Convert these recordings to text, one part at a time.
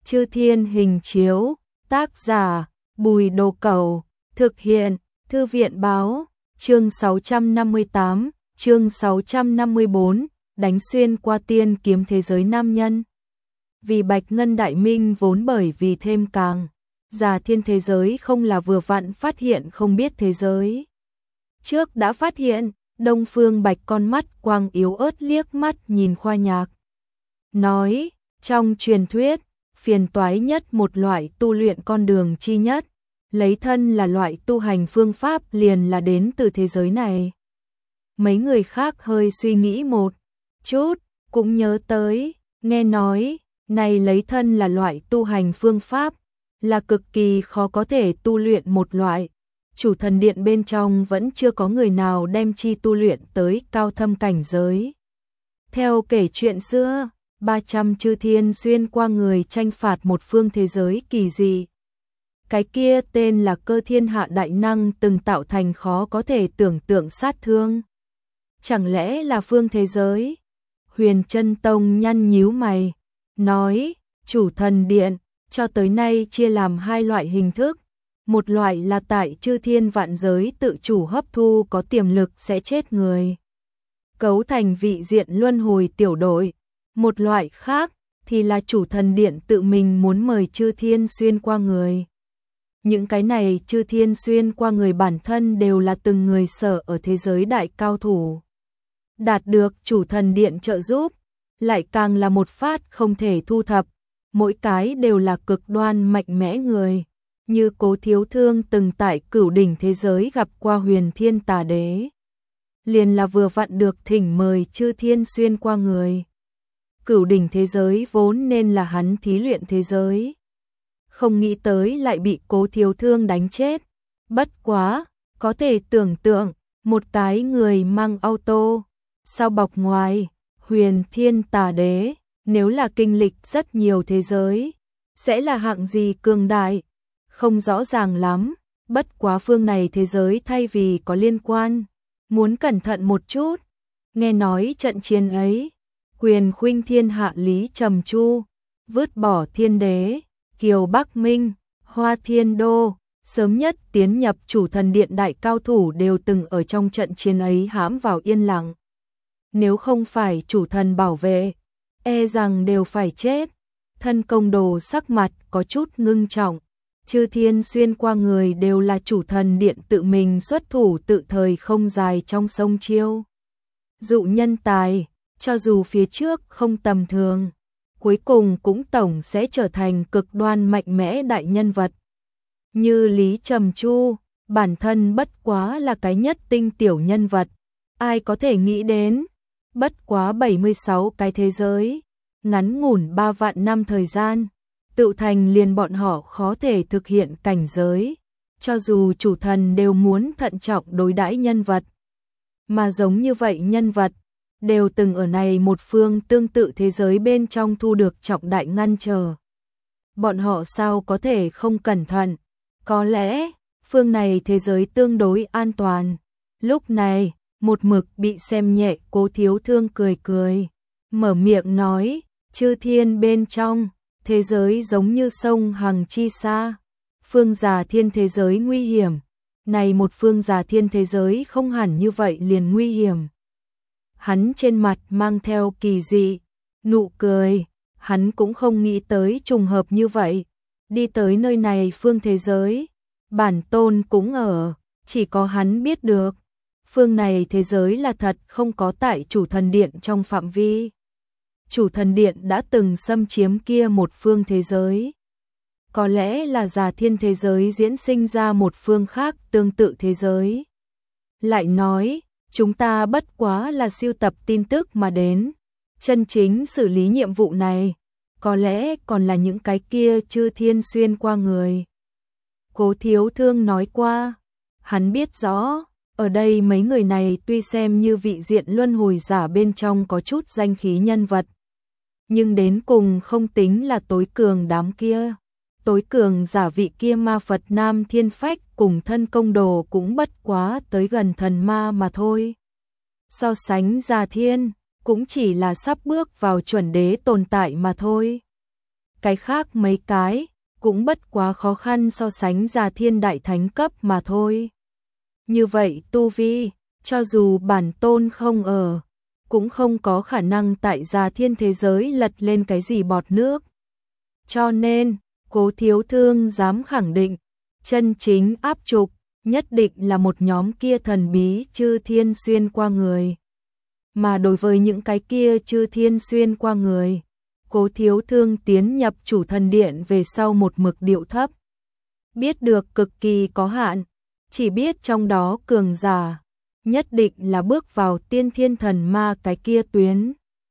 Chư Thiên Hình Chiếu, tác giả, Bùi Đồ Cẩu, thực hiện, Thư viện Báo, chương 658, chương 654, đánh xuyên qua tiên kiếm thế giới nam nhân. Vì Bạch Ngân Đại Minh vốn bởi vì thêm càng, Già Thiên thế giới không là vừa vặn phát hiện không biết thế giới. Trước đã phát hiện, Đông Phương Bạch con mắt quang yếu ớt liếc mắt nhìn Khoa Nhạc. Nói, trong truyền thuyết, phiền toái nhất một loại tu luyện con đường chi nhất, lấy thân là loại tu hành phương pháp liền là đến từ thế giới này. Mấy người khác hơi suy nghĩ một chút, cũng nhớ tới, nghe nói, này lấy thân là loại tu hành phương pháp, là cực kỳ khó có thể tu luyện một loại. Chủ thần điện bên trong vẫn chưa có người nào đem chi tu luyện tới cao thâm cảnh giới. Theo kể chuyện xưa, 300 chư thiên xuyên qua người tranh phạt một phương thế giới kỳ dị. Cái kia tên là Cơ Thiên Hạ đại năng từng tạo thành khó có thể tưởng tượng sát thương. Chẳng lẽ là phương thế giới? Huyền Chân Tông nhăn nhíu mày, nói, chủ thần điện, cho tới nay chia làm hai loại hình thức. Một loại là tại chư thiên vạn giới tự chủ hấp thu có tiềm lực sẽ chết người, cấu thành vị diện luân hồi tiểu đội. Một loại khác thì là chủ thần điện tự mình muốn mời chư thiên xuyên qua người. Những cái này chư thiên xuyên qua người bản thân đều là từng người sở ở thế giới đại cao thủ. Đạt được chủ thần điện trợ giúp, lại càng là một phát không thể thu thập, mỗi cái đều là cực đoan mạnh mẽ người. Như Cố Thiếu Thương từng tại Cửu Đỉnh thế giới gặp qua Huyền Thiên Tà Đế, liền là vừa vặn được thỉnh mời chư thiên xuyên qua người. Cửu Đỉnh thế giới vốn nên là hắn thí luyện thế giới, không nghĩ tới lại bị Cố Thiếu Thương đánh chết. Bất quá, có thể tưởng tượng, một cái người mang auto, sau bọc ngoài, Huyền Thiên Tà Đế, nếu là kinh lịch rất nhiều thế giới, sẽ là hạng gì cường đại, không rõ ràng lắm. Bất quá phương này thế giới thay vì có liên quan, muốn cẩn thận một chút. Nghe nói trận chiến ấy, quyền khuynh thiên hạ Lý Trầm Chu, vứt bỏ Thiên Đế, Kiều Bắc Minh, Hoa Thiên Đô, sớm nhất tiến nhập chủ thần điện đại cao thủ đều từng ở trong trận chiến ấy hãm vào yên lặng. Nếu không phải chủ thần bảo vệ, e rằng đều phải chết. Thân Công Đồ sắc mặt có chút ngưng trọng. Chư thiên xuyên qua người đều là chủ thần điện tự mình xuất thủ tự thời không dài trong sông chiêu. Dụ nhân tài, cho dù phía trước không tầm thường, cuối cùng cũng tổng sẽ trở thành cực đoan mạnh mẽ đại nhân vật. Như Lý Trầm Chu, bản thân bất quá là cái nhất tinh tiểu nhân vật, ai có thể nghĩ đến, bất quá 76 cái thế giới, ngắn ngủn 3 vạn năm thời gian, tự thành liền bọn họ khó thể thực hiện cảnh giới, cho dù chủ thần đều muốn thận trọng đối đãi nhân vật. Mà giống như vậy nhân vật, đều từng ở này một phương tương tự thế giới bên trong thu được trọng đại ngăn trở. Bọn họ sao có thể không cẩn thận, có lẽ, phương này thế giới tương đối an toàn. Lúc này, một mực bị xem nhẹ Cố Thiếu Thương cười cười, mở miệng nói, chư thiên bên trong, thế giới giống như sông Hằng chi xa, phương Già Thiên thế giới nguy hiểm, này một phương Già Thiên thế giới không hẳn như vậy liền nguy hiểm. Hắn trên mặt mang theo kỳ dị, nụ cười, hắn cũng không nghĩ tới trùng hợp như vậy, đi tới nơi này phương thế giới, bản tôn cũng ở, chỉ có hắn biết được, phương này thế giới là thật không có tại chủ thần điện trong phạm vi. Chủ thần điện đã từng xâm chiếm kia một phương thế giới. Có lẽ là Già Thiên thế giới diễn sinh ra một phương khác tương tự thế giới. Lại nói, chúng ta bất quá là siêu tập tin tức mà đến. Chân chính xử lý nhiệm vụ này, có lẽ còn là những cái kia chư thiên xuyên qua người. Cố Thiếu Thương nói qua, hắn biết rõ, ở đây mấy người này tuy xem như vị diện luân hồi giả bên trong có chút danh khí nhân vật, nhưng đến cùng không tính là tối cường đám kia. Tối cường giả vị kia ma Phật Nam Thiên Phách cùng Thân Công Đồ cũng bất quá tới gần thần ma mà thôi. So sánh Già Thiên, cũng chỉ là sắp bước vào chuẩn đế tồn tại mà thôi. cái khác mấy cái cũng bất quá khó khăn so sánh Già Thiên Đại Thánh cấp mà thôi. Như vậy tu vi, cho dù bản tôn không ở, cũng không có khả năng tại Già Thiên thế giới lật lên cái gì bọt nước. Cho nên, Cố Thiếu Thương dám khẳng định, chân chính áp trục, nhất định là một nhóm kia thần bí chư thiên xuyên qua người. Mà đối với những cái kia chư thiên xuyên qua người, Cố Thiếu Thương tiến nhập Chủ Thần Điện về sau một mực điệu thấp. Biết được cực kỳ có hạn, chỉ biết trong đó cường giả, nhất định là bước vào tiên thiên thần ma cái kia tuyến.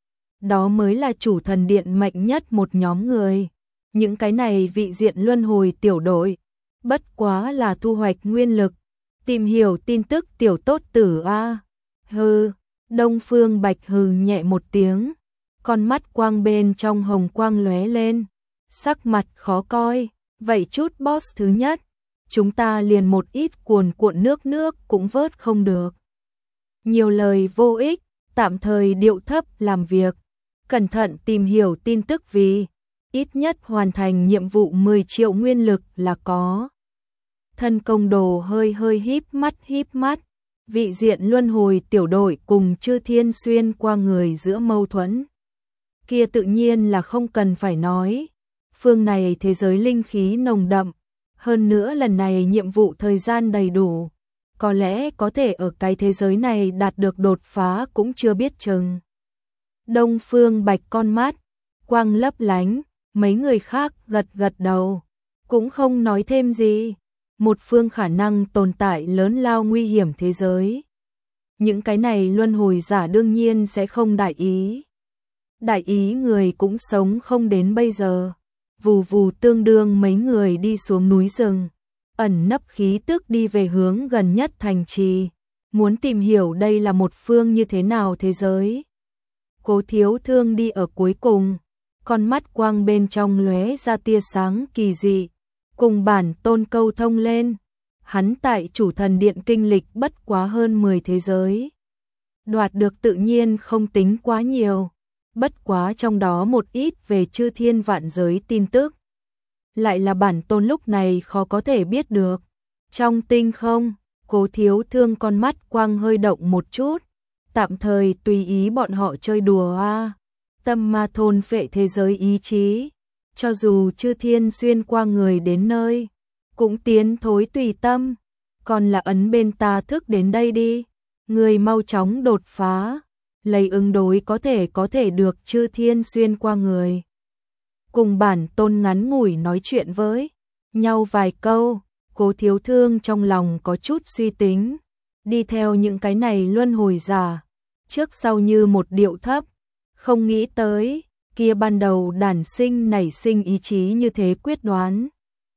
Đó mới là Chủ Thần Điện mạnh nhất một nhóm người. Những cái này vị diện luân hồi tiểu đội, bất quá là thu hoạch nguyên lực, tìm hiểu tin tức tiểu tốt tử a. Hừ, Đông Phương Bạch hừ nhẹ một tiếng, con mắt quang bên trong hồng quang lóe lên, sắc mặt khó coi, vậy chút boss thứ nhất, chúng ta liền một ít cuồn cuộn nước cũng vớt không được. Nhiều lời vô ích, tạm thời điệu thấp làm việc, cẩn thận tìm hiểu tin tức vì ít nhất hoàn thành nhiệm vụ 10 triệu nguyên lực là có. Thân công đồ hơi híp mắt, vị diện luân hồi tiểu đội cùng chư thiên xuyên qua người giữa mâu thuẫn. Kia tự nhiên là không cần phải nói, phương này thế giới linh khí nồng đậm, hơn nữa lần này nhiệm vụ thời gian đầy đủ, có lẽ có thể ở cái thế giới này đạt được đột phá cũng chưa biết chừng. Đông Phương Bạch con mắt, quang lấp lánh, mấy người khác gật đầu, cũng không nói thêm gì. Một phương khả năng tồn tại lớn lao nguy hiểm thế giới. Những cái này luân hồi giả đương nhiên sẽ không đại ý. Đại ý người cũng sống không đến bây giờ. Vù vù tương đương mấy người đi xuống núi rừng, ẩn nấp khí tức đi về hướng gần nhất thành trì, muốn tìm hiểu đây là một phương như thế nào thế giới. Cố Thiếu Thương đi ở cuối cùng, con mắt quang bên trong lóe ra tia sáng kỳ dị, cùng bản tôn câu thông lên. Hắn tại Chủ Thần Điện kinh lịch bất quá hơn 10 thế giới. Đoạt được tự nhiên không tính quá nhiều, bất quá trong đó một ít về chư thiên vạn giới tin tức. Lại là bản tôn lúc này khó có thể biết được. Trong tinh không, Cố Thiếu Thương con mắt quang hơi động một chút, tạm thời tùy ý bọn họ chơi đùa a. Tâm ma thôn phệ thế giới ý chí. Cho dù chư thiên xuyên qua người đến nơi, cũng tiến thối tùy tâm, còn là ấn bên ta thức đến đây đi, người mau chóng đột phá, lấy ứng đối có thể được chư thiên xuyên qua người. Cùng bản tôn ngắn ngủi nói chuyện với nhau vài câu, Cố Thiếu Thương trong lòng có chút suy tính, đi theo những cái này luân hồi giả, trước sau như một điệu thấp, không nghĩ tới kia ban đầu nảy sinh ý chí như thế quyết đoán.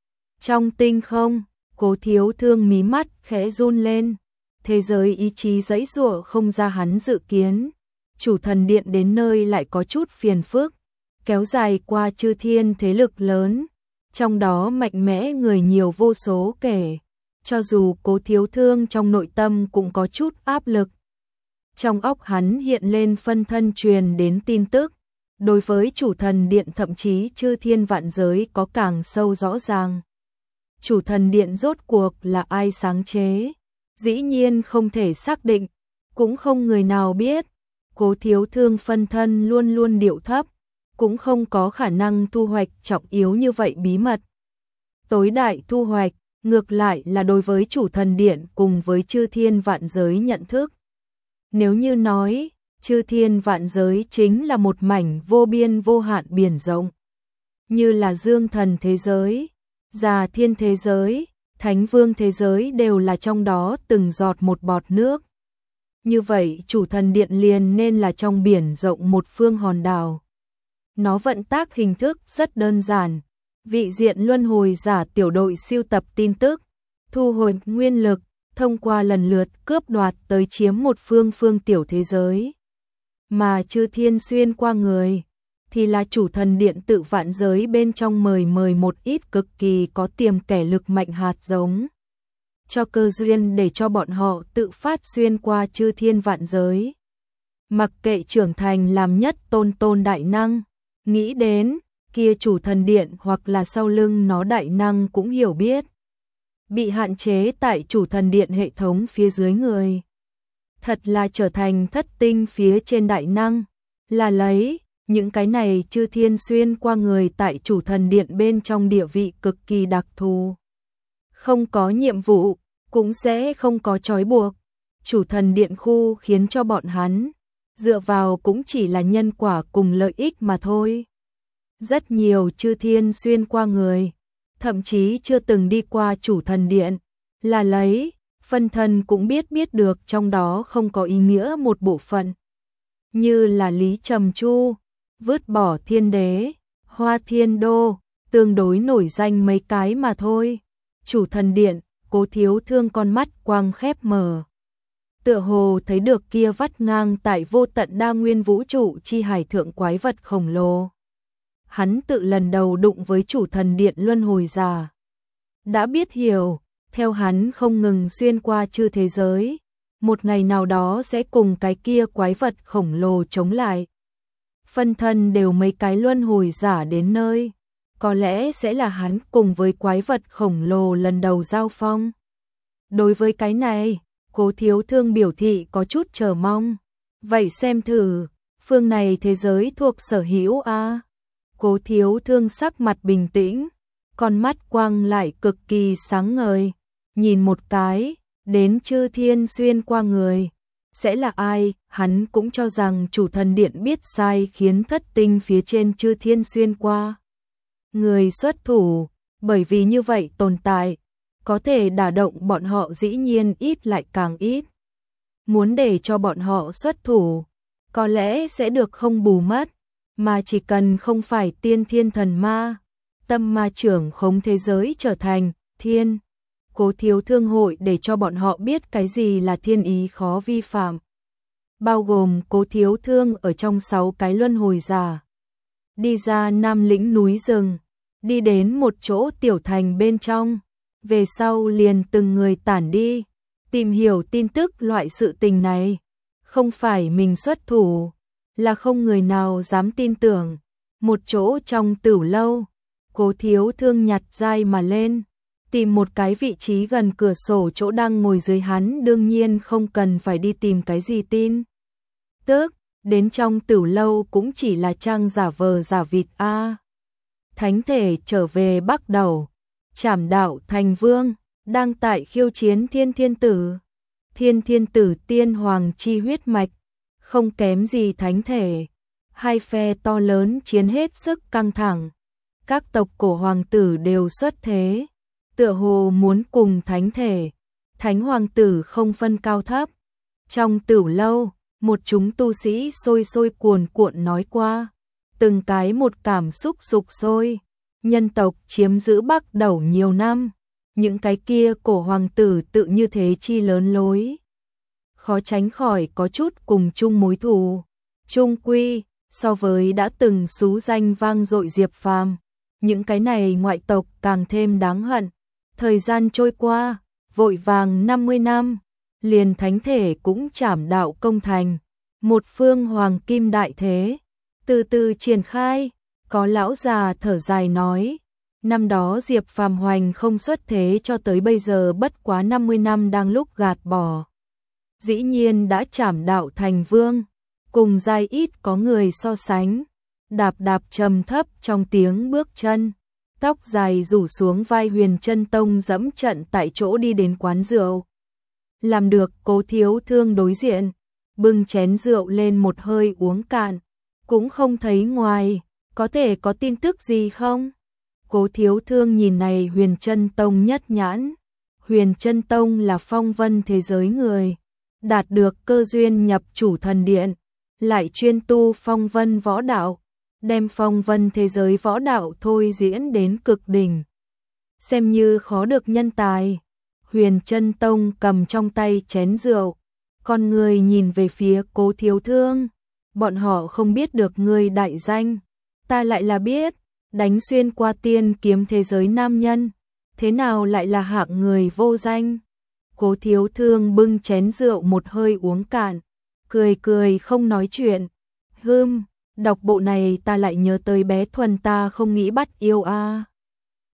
Trong tinh không, Cố Thiếu Thương mí mắt khẽ run lên, thế giới ý chí giãy giụa không ra hắn dự kiến. Chủ Thần Điện đến nơi lại có chút phiền phức, kéo dài qua chư thiên thế lực lớn, trong đó mạnh mẽ người nhiều vô số kể, cho dù Cố Thiếu Thương trong nội tâm cũng có chút áp lực. Trong óc hắn hiện lên phân thân truyền đến tin tức, đối với Chủ Thần Điện thậm chí chư thiên vạn giới có càng sâu rõ ràng. Chủ Thần Điện rốt cuộc là ai sáng chế? Dĩ nhiên không thể xác định, cũng không người nào biết. Cố Thiếu Thương phân thân luôn luôn điệu thấp, cũng không có khả năng thu hoạch trọng yếu như vậy bí mật. Tối đại thu hoạch, ngược lại là đối với Chủ Thần Điện cùng với chư thiên vạn giới nhận thức. Nếu như nói, chư thiên vạn giới chính là một mảnh vô biên vô hạn biển rộng, như là Dương Thần thế giới, Già Thiên thế giới, Thánh Vương thế giới đều là trong đó từng giọt một bọt nước. Như vậy Chủ Thần Điện liền nên là trong biển rộng một phương hòn đảo. Nó vận tác hình thức rất đơn giản, vị diện luân hồi giả tiểu đội siêu tập tin tức, thu hồi nguyên lực, thông qua lần lượt cướp đoạt tới chiếm một phương tiểu thế giới. Mà chư thiên xuyên qua người, thì là Chủ Thần Điện tự vạn giới bên trong mời một ít cực kỳ có tiềm kẻ lực mạnh hạt giống. Cho cơ duyên để cho bọn họ tự phát xuyên qua chư thiên vạn giới. Mặc kệ trưởng thành làm nhất tôn đại năng, nghĩ đến, kia chủ thần điện hoặc là sau lưng nó đại năng cũng hiểu biết. Bị hạn chế tại chủ thần điện hệ thống phía dưới người. Thật là trở thành thất tinh phía trên đại năng, là lấy những cái này chư thiên xuyên qua người tại chủ thần điện bên trong địa vị cực kỳ đặc thù. Không có nhiệm vụ, cũng sẽ không có trói buộc. Chủ thần điện khu khiến cho bọn hắn dựa vào cũng chỉ là nhân quả cùng lợi ích mà thôi. Rất nhiều chư thiên xuyên qua người, thậm chí chưa từng đi qua chủ thần điện, là lấy phân thân cũng biết được trong đó không có ý nghĩa một bộ phận. Như là Lý Trầm Chu, vứt bỏ thiên đế, Hoa Thiên Đô, tương đối nổi danh mấy cái mà thôi. Chủ thần điện, Cố Thiếu Thương con mắt quang khép mở. Tựa hồ thấy được kia vắt ngang tại vô tận đa nguyên vũ trụ chi hải thượng quái vật khổng lồ. Hắn tự lần đầu đụng với chủ thần điện luân hồi giả. Đã biết hiểu, theo hắn không ngừng xuyên qua chư thế giới, một ngày nào đó sẽ cùng cái kia quái vật khổng lồ chống lại. Phân thân đều mấy cái luân hồi giả đến nơi, có lẽ sẽ là hắn cùng với quái vật khổng lồ lần đầu giao phong. Đối với cái này, Cố Thiếu Thương biểu thị có chút chờ mong. Vậy xem thử, phương này thế giới thuộc sở hữu a. Cố Thiếu Thương sắc mặt bình tĩnh, con mắt quang lại cực kỳ sáng ngời, nhìn một cái, đến chư thiên xuyên qua người. Sẽ là ai, hắn cũng cho rằng chủ thần điện biết sai khiến thất tinh phía trên chư thiên xuyên qua. Người xuất thủ, bởi vì như vậy tồn tại, có thể đả động bọn họ dĩ nhiên ít lại càng ít. Muốn để cho bọn họ xuất thủ, có lẽ sẽ được không bù mất, mà chỉ cần không phải tiên thiên thần ma, tâm ma trưởng khống thế giới trở thành thiên. Cố Thiếu Thương hội để cho bọn họ biết cái gì là thiên ý khó vi phạm. Bao gồm Cố Thiếu Thương ở trong 6 cái luân hồi giả. Đi ra Nam Lĩnh núi rừng, đi đến một chỗ tiểu thành bên trong, về sau liền từng người tản đi, tìm hiểu tin tức loại sự tình này. Không phải mình xuất thủ, là không người nào dám tin tưởng. Một chỗ trong tửu lâu, Cố Thiếu Thương nhặt dai mà lên, tìm một cái vị trí gần cửa sổ chỗ đang ngồi dưới hắn, đương nhiên không cần phải đi tìm cái gì tin tức, đến trong tửu lâu cũng chỉ là trang giả vờ giả vịt a. Thánh thể trở về Bắc Đầu, Trảm Đạo thành vương, đang tại khiêu chiến Thiên Thiên Tử. Thiên Thiên Tử tiên hoàng chi huyết mạch, không kém gì thánh thể. Hai phe to lớn chiến hết sức căng thẳng. Các tộc cổ hoàng tử đều xuất thế, tựa hồ muốn cùng thánh thể, thánh hoàng tử không phân cao thấp. Trong tửu lâu, một chúng tu sĩ sôi sôi cuồn cuộn nói qua, từng cái một cảm xúc sục sôi. Nhân tộc chiếm giữ Bắc Đầu nhiều năm, những cái kia cổ hoàng tử tự như thế chi lớn lối, khó tránh khỏi có chút cùng chung mối thù. Chung quy, so với đã từng xú danh vang dội Diệp Phàm, những cái này ngoại tộc càng thêm đáng hận. Thời gian trôi qua, vội vàng 50 năm, liền thánh thể cũng Trảm Đạo công thành, một phương hoàng kim đại thế, từ từ triển khai. Có lão già thở dài nói, năm đó Diệp Phàm hoành không xuất thế cho tới bây giờ bất quá 50 năm đang lúc gạt bỏ. Dĩ nhiên đã Trảm Đạo thành vương, cùng giai ít có người so sánh. Đạp đạp trầm thấp trong tiếng bước chân, tóc dài rủ xuống vai Huyền Chân Tông dẫm trận tại chỗ đi đến quán rượu. Làm được Cố Thiếu Thương đối diện, bưng chén rượu lên một hơi uống cạn, cũng không thấy ngoài. Có thể có tin tức gì không? Cố Thiếu Thương nhìn này Huyền Chân Tông nhất nhãn. Huyền Chân Tông là phong vân thế giới người, đạt được cơ duyên nhập chủ thần điện, lại chuyên tu phong vân võ đạo, đem phong vân thế giới võ đạo thôi diễn đến cực đỉnh. Xem như khó được nhân tài. Huyền Chân Tông cầm trong tay chén rượu, con người nhìn về phía Cố Thiếu Thương. Bọn họ không biết được người đại danh. Ta lại là biết, đánh xuyên qua tiên kiếm thế giới nam nhân, thế nào lại là hạng người vô danh. Cố Thiếu Thương bưng chén rượu một hơi uống cạn, cười cười không nói chuyện. Đọc bộ này ta lại nhớ tới bé Thuần ta không nghĩ bắt yêu a.